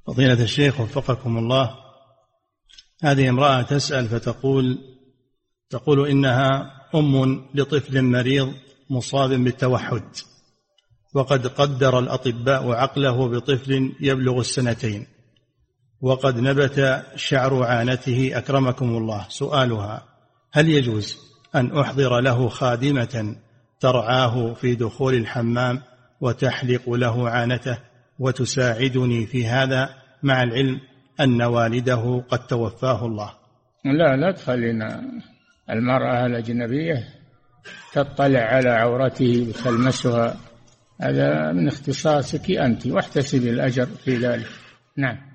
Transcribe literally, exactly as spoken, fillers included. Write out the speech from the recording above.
فضيلة الشيخ وفقكم الله، هذه امرأة تسأل فتقول تقول إنها أم لطفل مريض مصاب بالتوحد، وقد قدر الأطباء عقله بطفل يبلغ السنتين، وقد نبت شعر عانته أكرمكم الله. سؤالها: هل يجوز أن أحضر له خادمة ترعاه في دخول الحمام وتحلق له عانته وتساعدني في هذا، مع العلم أن والده قد توفاه الله؟ لا لا تخلينا المرأة الأجنبية تطلع على عورته وتلمسها، هذا من اختصاصك أنت، واحتسب الأجر في ذلك. نعم.